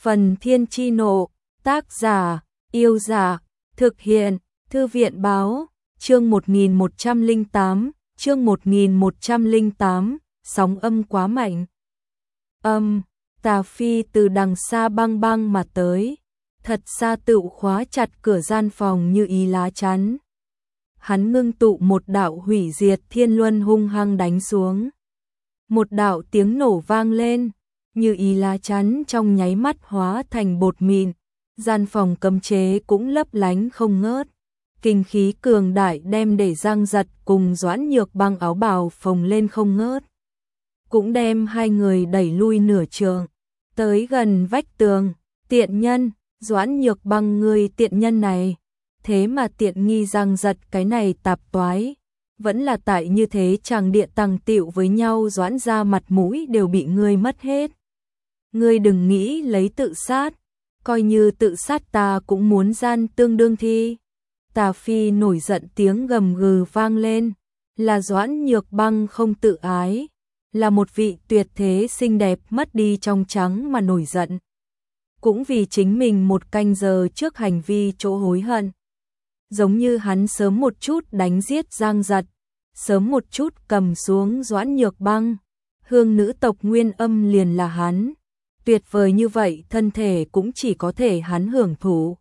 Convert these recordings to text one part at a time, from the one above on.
Phần Thiên Chi Nộ, tác giả, Yêu Giả, thực hiện, Thư viện Báo, chương 1108, chương 1108, sóng âm quá mạnh. Tà Phi từ đằng xa băng băng mà tới, thật xa tựu khóa chặt cửa gian phòng như ý lá chắn. Hắn ngưng tụ một đạo hủy diệt thiên luân hung hăng đánh xuống. Một đạo tiếng nổ vang lên, như ý lá chắn trong nháy mắt hóa thành bột mịn, gian phòng cấm chế cũng lấp lánh không ngớt. Kinh khí cường đại đem để Giang Giật cùng Doãn Nhược Băng áo bào phồng lên không ngớt. Cũng đem hai người đẩy lui nửa trường, tới gần vách tường. Tiện nhân, Doãn Nhược Băng người tiện nhân này, thế mà tiện nghi Giang Giật cái này tạp toái. Vẫn là tại như thế chàng địa tàng tiệu với nhau, Doãn ra mặt mũi đều bị ngươi mất hết. Ngươi đừng nghĩ lấy tự sát, coi như tự sát ta cũng muốn gian tương đương thi. Tà Phi nổi giận, tiếng gầm gừ vang lên, là Doãn Nhược Băng không tự ái, là một vị tuyệt thế xinh đẹp mất đi trong trắng mà nổi giận. Cũng vì chính mình một canh giờ trước hành vi chỗ hối hận. Giống như hắn sớm một chút đánh giết Giang Giật, sớm một chút cầm xuống Doãn Nhược Băng, hương nữ tộc Nguyên Âm liền là hắn. Tuyệt vời như vậy thân thể cũng chỉ có thể hắn hưởng thụ.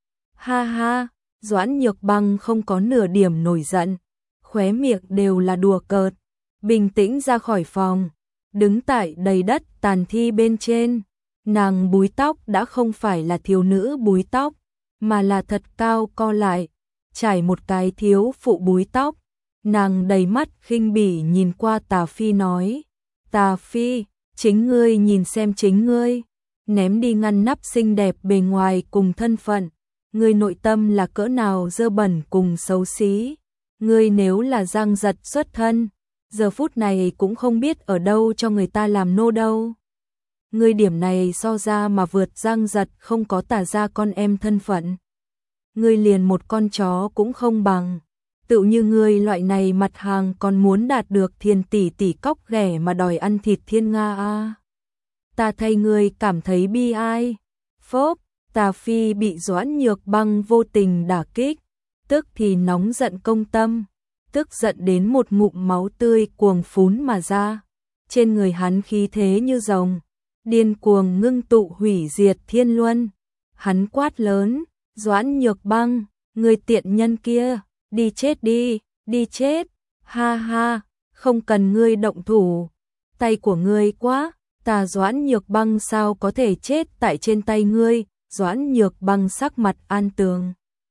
Ha ha, Doãn Nhược Băng không có nửa điểm nổi giận, khóe miệng đều là đùa cợt, bình tĩnh ra khỏi phòng, đứng tại đầy đất tàn thi bên trên. Nàng búi tóc đã không phải là thiếu nữ búi tóc, mà là thật cao co lại, trải một cái thiếu phụ búi tóc. Nàng đầy mắt khinh bỉ nhìn qua Tà Phi nói, Tà Phi, chính ngươi nhìn xem chính ngươi, ném đi ngăn nắp xinh đẹp bề ngoài cùng thân phận, ngươi nội tâm là cỡ nào dơ bẩn cùng xấu xí. Ngươi nếu là Giang Giật xuất thân, giờ phút này cũng không biết ở đâu cho người ta làm nô đâu. Ngươi điểm này so ra mà vượt Giang Giật không có Tà ra con em thân phận. Ngươi liền một con chó cũng không bằng. Tựu như ngươi loại này mặt hàng còn muốn đạt được thiên tỷ tỷ cóc ghẻ mà đòi ăn thịt thiên nga a. Ta thay ngươi cảm thấy bi ai. Phốp, Tà Phi bị Doãn Nhược Băng vô tình đả kích, tức thì nóng giận công tâm, tức giận đến một ngụm máu tươi cuồng phún mà ra. Trên người hắn khí thế như rồng, điên cuồng ngưng tụ hủy diệt thiên luân. Hắn quát lớn, Doãn Nhược Băng, ngươi tiện nhân kia, đi chết đi, đi chết. Ha ha, không cần ngươi động thủ, tay của ngươi quá, ta Doãn Nhược Băng sao có thể chết tại trên tay ngươi. Doãn Nhược Băng sắc mặt an tường,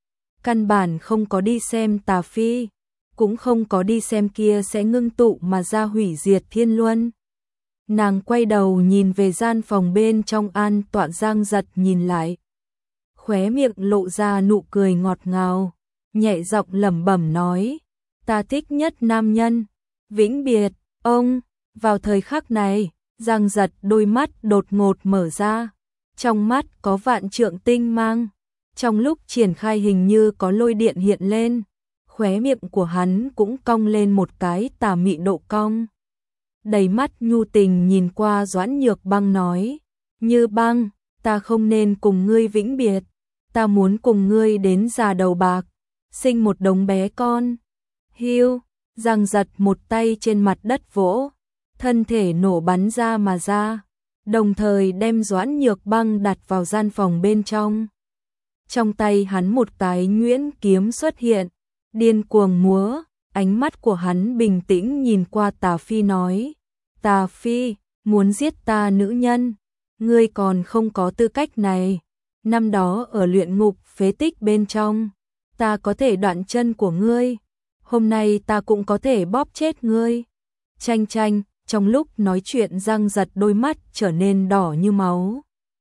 căn bản không có đi xem Tà Phi, cũng không có đi xem kia sẽ ngưng tụ mà ra hủy diệt thiên luân. Nàng quay đầu nhìn về gian phòng bên trong an tọa. Giang Giật nhìn lại, khóe miệng lộ ra nụ cười ngọt ngào, nhẹ giọng lẩm bẩm nói, ta thích nhất nam nhân, vĩnh biệt, ông. Vào thời khắc này, Giang Giật đôi mắt đột ngột mở ra, trong mắt có vạn trượng tinh mang, trong lúc triển khai hình như có lôi điện hiện lên, khóe miệng của hắn cũng cong lên một cái tà mị độ cong. Đầy mắt nhu tình nhìn qua Doãn Nhược Băng nói, Như Băng, ta không nên cùng ngươi vĩnh biệt, ta muốn cùng ngươi đến già đầu bạc, sinh một đống bé con. Hiu, Giang Giật một tay trên mặt đất vỗ, thân thể nổ bắn ra mà ra, đồng thời đem Doãn Nhược Băng đặt vào gian phòng bên trong. Trong tay hắn một cái nhuyễn kiếm xuất hiện, điên cuồng múa, ánh mắt của hắn bình tĩnh nhìn qua Tà Phi nói, Tà Phi, muốn giết ta nữ nhân, ngươi còn không có tư cách này. Năm đó ở luyện ngục phế tích bên trong, ta có thể đoạn chân của ngươi, hôm nay ta cũng có thể bóp chết ngươi. Chanh chanh, trong lúc nói chuyện Giang Giật đôi mắt trở nên đỏ như máu.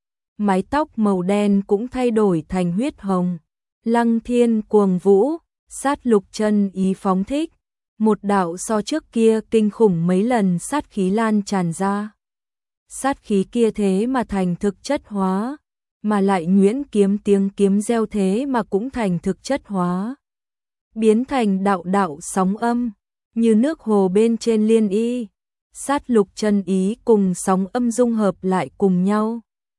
Mái tóc màu đen cũng thay đổi thành huyết hồng. Lăng thiên cuồng vũ, sát lục chân ý phóng thích. Một đạo so trước kia kinh khủng mấy lần sát khí lan tràn ra. Sát khí kia thế mà thành thực chất hóa, mà lại nhuyễn kiếm tiếng kiếm reo thế mà cũng thành thực chất hóa. Biến thành đạo đạo sóng âm, như nước hồ bên trên liên y. Sát lục chân ý cùng sóng âm dung hợp lại cùng nhau,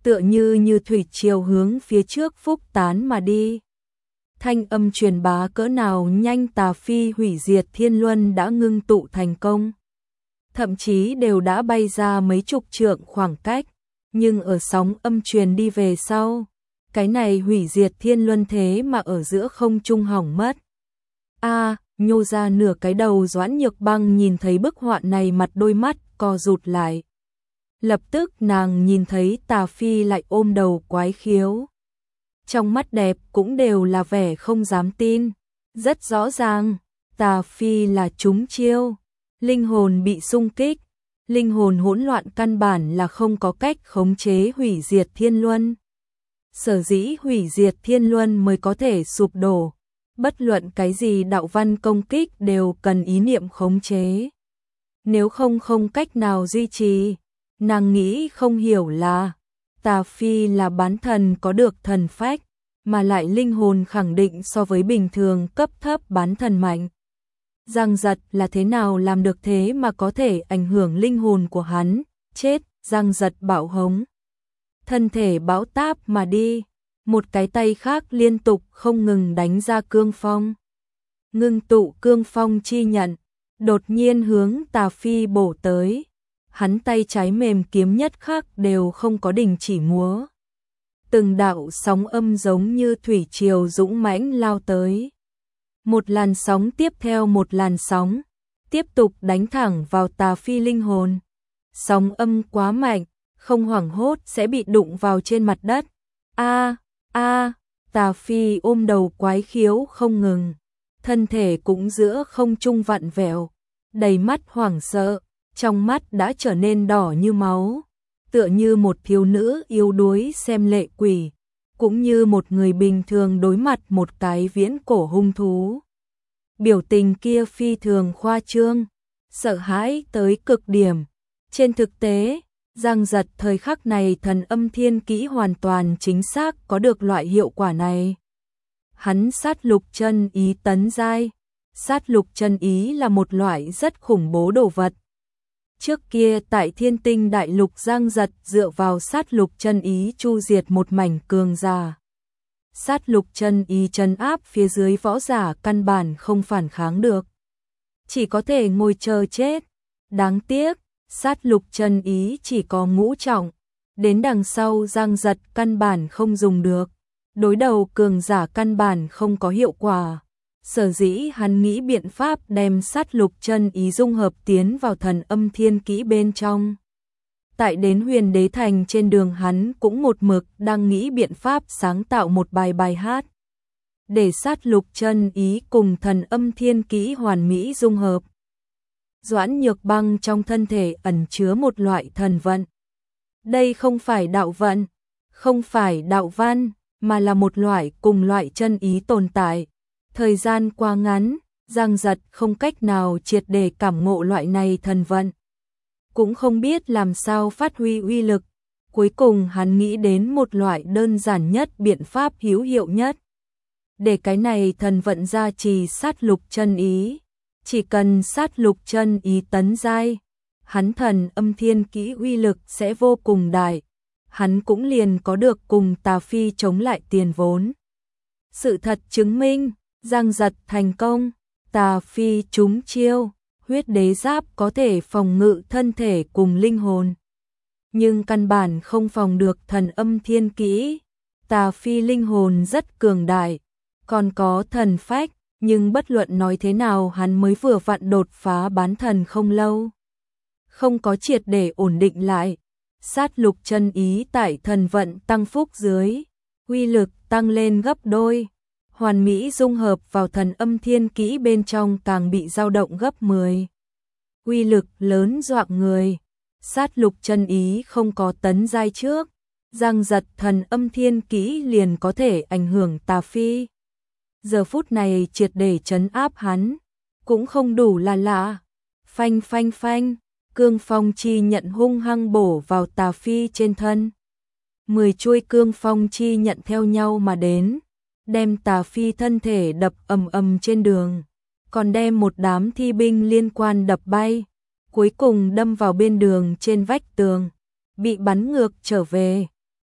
tựa như thủy triều hướng phía trước phúc tán mà đi. Thanh âm truyền bá cỡ nào nhanh, tà phi hủy diệt thiên luân đã ngưng tụ thành công. Thậm chí đều đã bay ra mấy chục trượng khoảng cách, nhưng ở sóng âm truyền đi về sau, cái này hủy diệt thiên luân thế mà ở giữa không trung hỏng mất. Nhô ra nửa cái đầu Doãn Nhược Băng nhìn thấy bức họa này, mặt đôi mắt co rụt lại. Lập tức nàng nhìn thấy tà phi lại ôm đầu quái khiếu. Trong mắt đẹp cũng đều là vẻ không dám tin. Rất rõ ràng, tà phi là trúng chiêu. Linh hồn bị xung kích. Linh hồn hỗn loạn căn bản là không có cách khống chế hủy diệt thiên luân. Sở dĩ hủy diệt thiên luân mới có thể sụp đổ. Bất luận cái gì đạo văn công kích đều cần ý niệm khống chế. Nếu không cách nào duy trì. Nàng nghĩ không hiểu là tà phi là bán thần có được thần phách, mà lại linh hồn khẳng định so với bình thường cấp thấp bán thần mạnh. Giang Giật là thế nào làm được thế mà có thể ảnh hưởng linh hồn của hắn? Chết! Giang Giật bạo hống. Thân thể bão táp mà đi. Một cái tay khác liên tục không ngừng đánh ra cương phong. Ngưng tụ cương phong chi nhận. Đột nhiên hướng tà phi bổ tới. Hắn tay trái mềm kiếm nhất khắc đều không có đình chỉ múa. Từng đạo sóng âm giống như thủy triều dũng mãnh lao tới. Một làn sóng tiếp theo một làn sóng, tiếp tục đánh thẳng vào tà phi linh hồn. Sóng âm quá mạnh, không hoảng hốt sẽ bị đụng vào trên mặt đất. Tà phi ôm đầu quái khiếu không ngừng. Thân thể cũng giữa không trung vặn vẹo, đầy mắt hoảng sợ. Trong mắt đã trở nên đỏ như máu, tựa như một thiếu nữ yếu đuối xem lệ quỷ, cũng như một người bình thường đối mặt một cái viễn cổ hung thú. Biểu tình kia phi thường khoa trương, sợ hãi tới cực điểm. Trên thực tế, Giang Giật thời khắc này thần âm thiên kỹ hoàn toàn chính xác có được loại hiệu quả này. Hắn sát lục chân ý tấn giai. Sát lục chân ý là một loại rất khủng bố đồ vật. Trước kia tại Thiên Tinh Đại Lục, Giang Giật dựa vào sát lục chân ý chu diệt một mảnh cường giả. Sát lục chân ý trấn áp phía dưới võ giả căn bản không phản kháng được. Chỉ có thể ngồi chờ chết. Đáng tiếc, sát lục chân ý chỉ có ngũ trọng. Đến đằng sau Giang Giật căn bản không dùng được. Đối đầu cường giả căn bản không có hiệu quả. Sở dĩ hắn nghĩ biện pháp đem sát lục chân ý dung hợp tiến vào thần âm thiên kỹ bên trong. Tại đến Huyền Đế Thành trên đường hắn cũng một mực đang nghĩ biện pháp sáng tạo một bài hát. Để sát lục chân ý cùng thần âm thiên kỹ hoàn mỹ dung hợp. Doãn Nhược Băng trong thân thể ẩn chứa một loại thần vận. Đây không phải đạo vận, không phải đạo văn, mà là một loại cùng loại chân ý tồn tại. Thời gian quá ngắn, Giang Giật không cách nào triệt để cảm ngộ loại này thần vận. Cũng không biết làm sao phát huy uy lực. Cuối cùng hắn nghĩ đến một loại đơn giản nhất, biện pháp hữu hiệu nhất. Để cái này thần vận gia trì sát lục chân ý. Chỉ cần sát lục chân ý tấn giai, hắn thần âm thiên kỹ uy lực sẽ vô cùng đại. Hắn cũng liền có được cùng tà phi chống lại tiền vốn. Sự thật chứng minh, Giang Giật thành công, tà phi trúng chiêu, huyết đế giáp có thể phòng ngự thân thể cùng linh hồn. Nhưng căn bản không phòng được thần âm thiên kỹ. Tà phi linh hồn rất cường đại, còn có thần phách, nhưng bất luận nói thế nào hắn mới vừa vặn đột phá bán thần không lâu. Không có triệt để ổn định lại. Sát lục chân ý tại thần vận tăng phúc dưới, uy lực tăng lên gấp đôi. Hoàn mỹ dung hợp vào thần âm thiên kỹ bên trong càng bị dao động gấp 10. Uy lực lớn dọa người. Sát lục chân ý không có tấn giai trước, Giang Giật thần âm thiên kỹ liền có thể ảnh hưởng tà phi. Giờ phút này triệt để trấn áp hắn, cũng không đủ là lạ. Phanh phanh phanh, cương phong chi nhận hung hăng bổ vào tà phi trên thân. 10 chuôi cương phong chi nhận theo nhau mà đến, đem tà phi thân thể đập ầm ầm trên đường, còn đem một đám thi binh liên quan đập bay, cuối cùng đâm vào bên đường trên vách tường, bị bắn ngược trở về.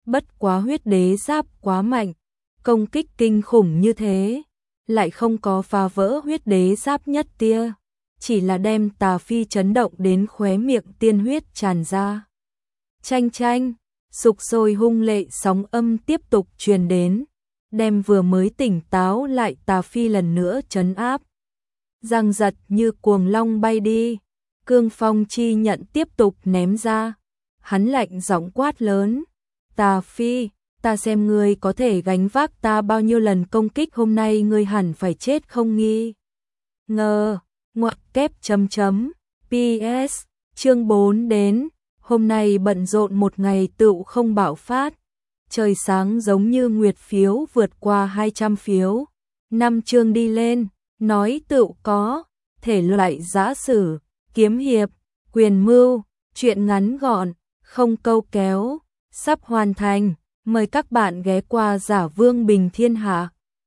Bất quá huyết đế giáp quá mạnh, công kích kinh khủng như thế, lại không có phá vỡ huyết đế giáp nhất tia, chỉ là đem Tà Phi chấn động đến khóe miệng tiên huyết tràn ra. Chanh chanh, sục sôi hung lệ sóng âm tiếp tục truyền đến, đem vừa mới tỉnh táo lại Tà Phi lần nữa trấn áp. Giang giật như cuồng long bay đi, cương phong chi nhận tiếp tục ném ra. Hắn lạnh giọng quát lớn, Tà Phi, ta xem ngươi có thể gánh vác ta bao nhiêu lần công kích, hôm nay ngươi hẳn phải chết không nghi ngờ. Ngoặc kép chấm chấm. PS, chương 4 đến, hôm nay bận rộn một ngày tựu không bạo phát. Trời sáng giống như nguyệt phiếu vượt qua 200 phiếu. 5 chương đi lên, nói tựu có, thể loại giã sử, kiếm hiệp, quyền mưu, truyện ngắn gọn, không câu kéo, sắp hoàn thành. Mời các bạn ghé qua Giả Vương Bình Thiên Hạ.